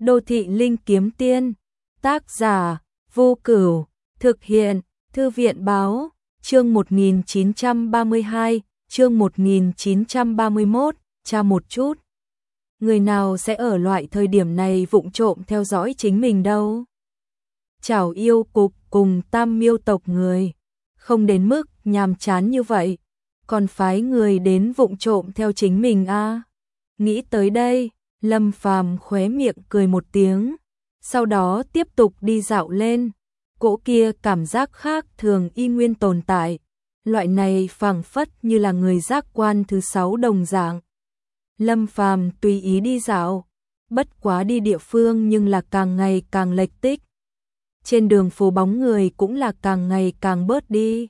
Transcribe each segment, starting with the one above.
Đô thị linh kiếm tiên, tác giả Vô Cửu, thực hiện Thư viện báo, chương 1932, chương 1931, tra một chút. Người nào sẽ ở loại thời điểm này vụng trộm theo dõi chính mình đâu? Chảo yêu cục cùng Tam Miêu tộc người, không đến mức nhàm chán như vậy, còn phái người đến vụng trộm theo chính mình à? Nghĩ tới đây, Lâm Phàm khóe miệng cười một tiếng, sau đó tiếp tục đi dạo lên. Cỗ kia cảm giác khác thường y nguyên tồn tại, loại này phảng phất như là người giác quan thứ 6 đồng dạng. Lâm Phàm tùy ý đi dạo, bất quá đi địa phương nhưng là càng ngày càng lệch tích. Trên đường phố bóng người cũng là càng ngày càng bớt đi.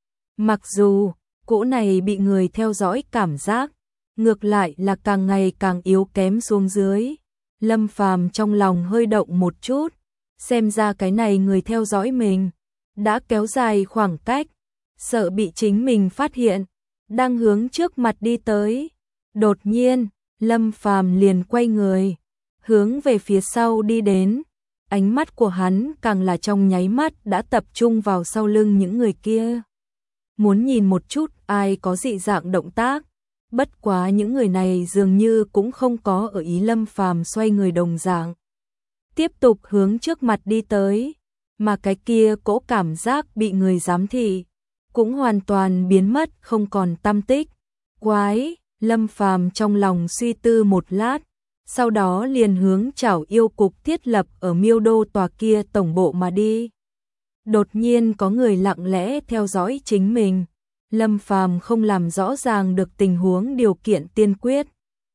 Mặc dù cỗ này bị người theo dõi cảm giác, ngược lại là càng ngày càng yếu kém xuống dưới. Lâm Phàm trong lòng hơi động một chút, xem ra cái này người theo dõi mình đã kéo dài khoảng cách, sợ bị chính mình phát hiện, đang hướng trước mặt đi tới. Đột nhiên, Lâm Phàm liền quay người, hướng về phía sau đi đến. Ánh mắt của hắn càng là trong nháy mắt đã tập trung vào sau lưng những người kia. Muốn nhìn một chút ai có dị dạng động tác, bất quá những người này dường như cũng không có ở ý Lâm Phàm xoay người đồng dạng. Tiếp tục hướng trước mặt đi tới, mà cái kia cỗ cảm giác bị người giám thị cũng hoàn toàn biến mất không còn tăm tích. Quái, Lâm Phàm trong lòng suy tư một lát, sau đó liền hướng chảo yêu cục thiết lập ở Miêu Đô tòa kia tổng bộ mà đi. Đột nhiên có người lặng lẽ theo dõi chính mình. Lâm Phàm không làm rõ ràng được tình huống điều kiện tiên quyết.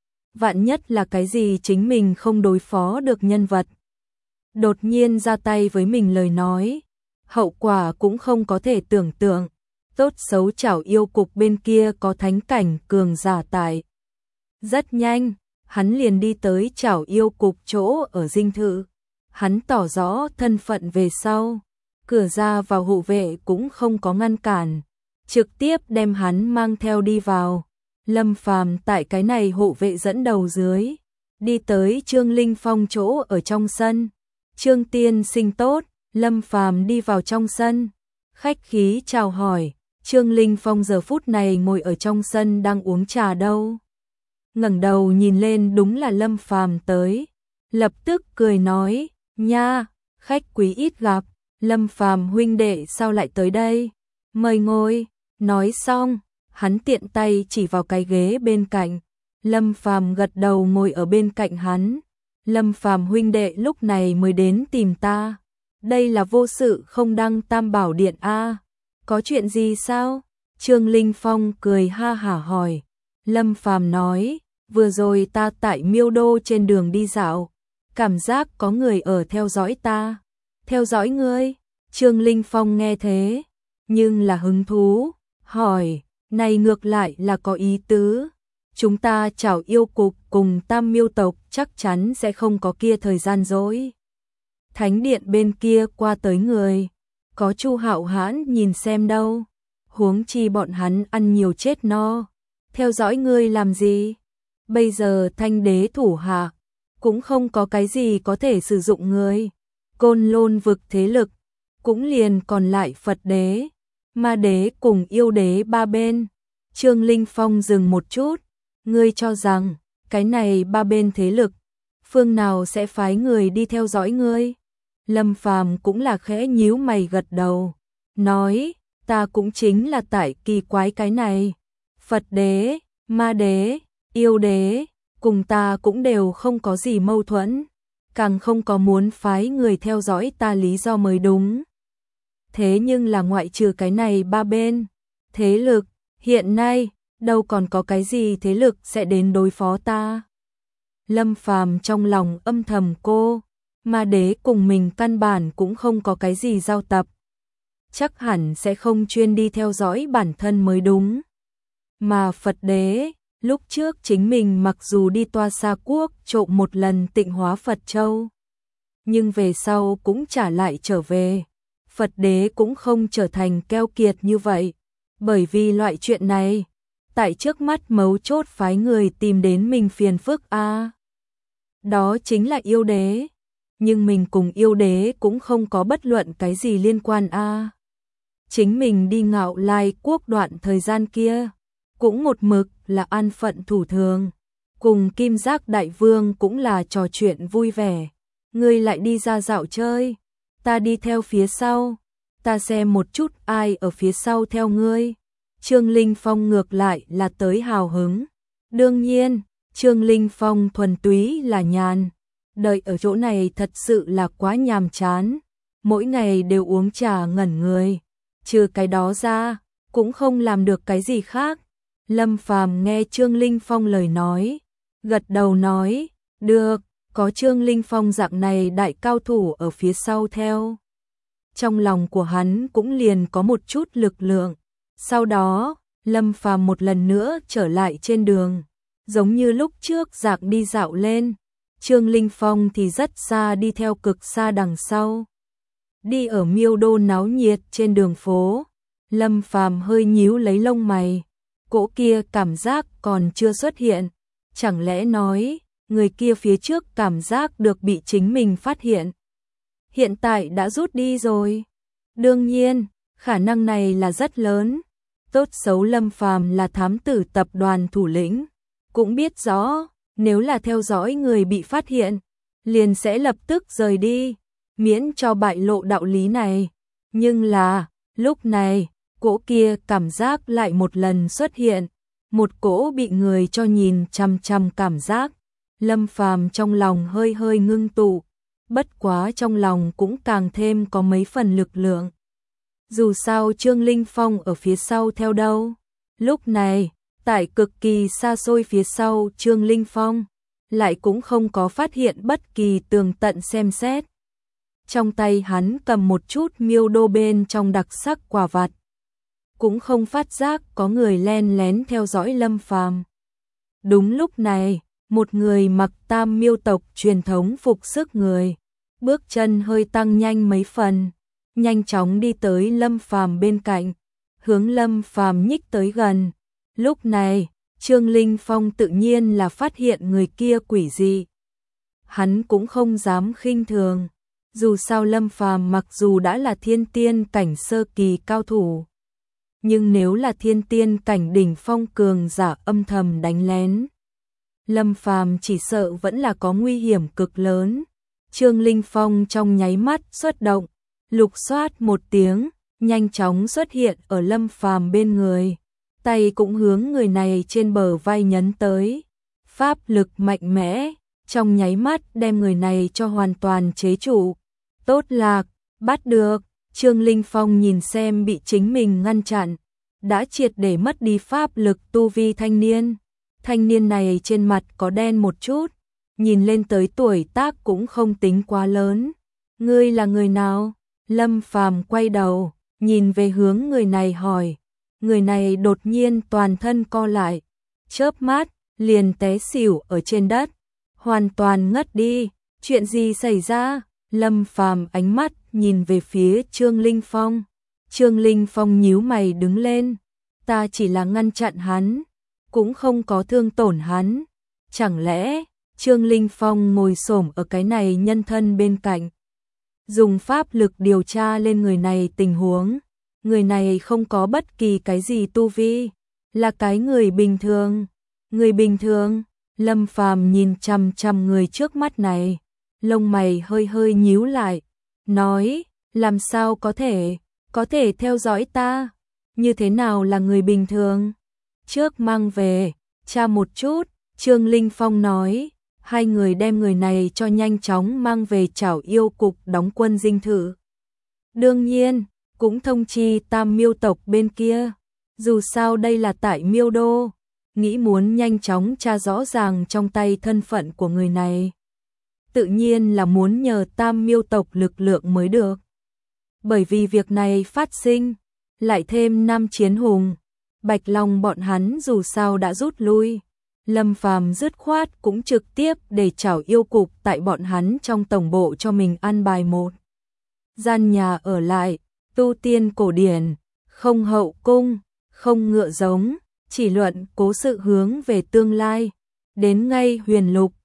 Vạn nhất là cái gì chính mình không đối phó được nhân vật, đột nhiên ra tay với mình lời nói, hậu quả cũng không có thể tưởng tượng. Tốt xấu chảo yêu cục bên kia có thánh cảnh cường giả tại. Rất nhanh, hắn liền đi tới chảo yêu cục chỗ ở dinh thự. Hắn tỏ rõ thân phận về sau, cửa ra vào hộ vệ cũng không có ngăn cản, trực tiếp đem hắn mang theo đi vào. Lâm Phàm tại cái này hộ vệ dẫn đầu dưới, đi tới Trương Linh Phong chỗ ở trong sân. Trương tiên sinh tốt. Lâm Phàm đi vào trong sân, khách khí chào hỏi. Trương Linh Phong giờ phút này ngồi ở trong sân đang uống trà đâu. Ngẩng đầu nhìn lên đúng là Lâm Phàm tới, lập tức cười nói, nha, khách quý ít gặp, Lâm Phàm huynh đệ sao lại tới đây, mời ngồi. Nói xong, hắn tiện tay chỉ vào cái ghế bên cạnh. Lâm Phàm gật đầu ngồi ở bên cạnh hắn. Lâm Phàm huynh đệ lúc này mới đến tìm ta. Đây là vô sự không đăng Tam Bảo Điện a? Có chuyện gì sao? Trương Linh Phong cười ha hả hỏi. Lâm Phàm nói, vừa rồi ta tại Miêu Đô trên đường đi dạo, cảm giác có người ở theo dõi ta. Theo dõi ngươi? Trương Linh Phong nghe thế, nhưng là hứng thú, hỏi, này ngược lại là có ý tứ. Chúng ta chảo yêu cục cùng Tam Miêu tộc chắc chắn sẽ không có kia thời gian rỗi. Thánh điện bên kia qua tới người, có Chu Hạo Hãn nhìn xem đâu. Huống chi bọn hắn ăn nhiều chết no, theo dõi ngươi làm gì? Bây giờ Thanh đế thủ hạ cũng không có cái gì có thể sử dụng ngươi. Côn Lôn vực thế lực cũng liền còn lại Phật đế, Ma đế cùng Yêu đế ba bên. Trương Linh Phong dừng một chút, ngươi cho rằng cái này ba bên thế lực, phương nào sẽ phái người đi theo dõi ngươi? Lâm Phàm cũng là khẽ nhíu mày gật đầu, nói, ta cũng chính là tại kỳ quái cái này. Phật đế, Ma đế, Yêu đế, cùng ta cũng đều không có gì mâu thuẫn, càng không có muốn phái người theo dõi ta lý do mới đúng. Thế nhưng là ngoại trừ cái này ba bên thế lực, hiện nay đâu còn có cái gì thế lực sẽ đến đối phó ta. Lâm Phàm trong lòng âm thầm cô, Ma đế cùng mình căn bản cũng không có cái gì giao tập, chắc hẳn sẽ không chuyên đi theo dõi bản thân mới đúng. Mà Phật đế, lúc trước chính mình mặc dù đi Toa Sa Quốc trộm một lần Tịnh Hóa Phật Châu, nhưng về sau cũng trả lại trở về. Phật đế cũng không trở thành keo kiệt như vậy, bởi vì loại chuyện này, tại trước mắt mấu chốt phái người tìm đến mình phiền phức a. đó chính là yêu đế. Nhưng mình cùng yêu đế cũng không có bất luận cái gì liên quan a. Chính mình đi Ngạo Lai quốc đoạn thời gian kia, cũng một mực là an phận thủ thường, cùng Kim Giác Đại Vương cũng là trò chuyện vui vẻ. Ngươi lại đi ra dạo chơi, ta đi theo phía sau, ta xem một chút ai ở phía sau theo ngươi. Trương Linh Phong ngược lại là tới hào hứng. Đương nhiên, Trương Linh Phong thuần túy là nhàn. Đợi ở chỗ này thật sự là quá nhàm chán. Mỗi ngày đều uống trà ngẩn người. Trừ cái đó ra, cũng không làm được cái gì khác. Lâm Phàm nghe Trương Linh Phong lời nói, gật đầu nói, được, có Trương Linh Phong dạng này đại cao thủ ở phía sau theo. Trong lòng của hắn cũng liền có một chút lực lượng. Sau đó, Lâm Phàm một lần nữa trở lại trên đường, giống như lúc trước dạng đi dạo lên. Trương Linh Phong thì rất xa đi theo cực xa đằng sau. Đi ở Miêu Đô náo nhiệt trên đường phố, Lâm Phàm hơi nhíu lấy lông mày, cỗ kia cảm giác còn chưa xuất hiện, chẳng lẽ nói, người kia phía trước cảm giác được bị chính mình phát hiện. Hiện tại đã rút đi rồi. Đương nhiên, khả năng này là rất lớn. Tốt xấu Lâm Phàm là thám tử tập đoàn thủ lĩnh, cũng biết rõ, nếu là theo dõi người bị phát hiện, liền sẽ lập tức rời đi, miễn cho bại lộ đạo lý này. Nhưng là, lúc này, cỗ kia cảm giác lại một lần xuất hiện, một cỗ bị người cho nhìn chằm chằm cảm giác. Lâm Phàm trong lòng hơi hơi ngưng tụ, bất quá trong lòng cũng càng thêm có mấy phần lực lượng. Dù sao Trương Linh Phong ở phía sau theo đâu. Lúc này, tại cực kỳ xa xôi phía sau Trương Linh Phong, lại cũng không có phát hiện bất kỳ tường tận xem xét. Trong tay hắn cầm một chút Miêu Đô bên trong đặc sắc quả vặt. Cũng không phát giác có người len lén theo dõi Lâm Phàm. Đúng lúc này, một người mặc Tam Miêu tộc truyền thống phục sức người, bước chân hơi tăng nhanh mấy phần, nhanh chóng đi tới Lâm Phàm bên cạnh, hướng Lâm Phàm nhích tới gần. Lúc này, Trương Linh Phong tự nhiên là phát hiện người kia quỷ dị. Hắn cũng không dám khinh thường, dù sao Lâm Phàm mặc dù đã là thiên tiên cảnh sơ kỳ cao thủ, nhưng nếu là thiên tiên cảnh đỉnh phong cường giả âm thầm đánh lén, Lâm Phàm chỉ sợ vẫn là có nguy hiểm cực lớn. Trương Linh Phong trong nháy mắt xuất động, lục soát một tiếng, nhanh chóng xuất hiện ở Lâm Phàm bên người, tay cũng hướng người này trên bờ vai nhấn tới. Pháp lực mạnh mẽ, trong nháy mắt đem người này cho hoàn toàn chế trụ. Tốt lạc, bắt được. Trương Linh Phong nhìn xem bị chính mình ngăn chặn, đã triệt để mất đi pháp lực tu vi thanh niên. Thanh niên này trên mặt có đen một chút, nhìn lên tới tuổi tác cũng không tính quá lớn. Ngươi là người nào? Lâm Phàm quay đầu, nhìn về hướng người này hỏi. Người này đột nhiên toàn thân co lại, chớp mắt, liền té xỉu ở trên đất, hoàn toàn ngất đi. Chuyện gì xảy ra? Lâm Phàm ánh mắt nhìn về phía Trương Linh Phong. Trương Linh Phong nhíu mày đứng lên. Ta chỉ là ngăn chặn hắn, cũng không có thương tổn hắn. Chẳng lẽ, Trương Linh Phong ngồi xổm ở cái này nhân thân bên cạnh, dùng pháp lực điều tra lên người này tình huống. Người này không có bất kỳ cái gì tu vi, là cái người bình thường. Người bình thường? Lâm Phàm nhìn chằm chằm người trước mắt này, lông mày hơi hơi nhíu lại, nói, làm sao có thể theo dõi ta? Như thế nào là người bình thường? Trước mang về, tra một chút. Trương Linh Phong nói. Hai người đem người này cho nhanh chóng mang về Trảo Yêu cục đóng quân dinh thự. Đương nhiên, cũng thông chi Tam Miêu tộc bên kia. Dù sao đây là tại Miêu Đô, nghĩ muốn nhanh chóng tra rõ ràng trong tay thân phận của người này. Tự nhiên là muốn nhờ Tam Miêu tộc lực lượng mới được. Bởi vì việc này phát sinh, lại thêm Nam Chiến Hùng, Bạch Long bọn hắn dù sao đã rút lui. Lâm Phàm dứt khoát cũng trực tiếp để Trảo Yêu cục tại bọn hắn trong tổng bộ cho mình an bài một gian nhà ở lại, tu tiên cổ điển, không hậu cung, không ngựa giống, chỉ luận cố sự hướng về tương lai. Đến ngay Huyền Lục,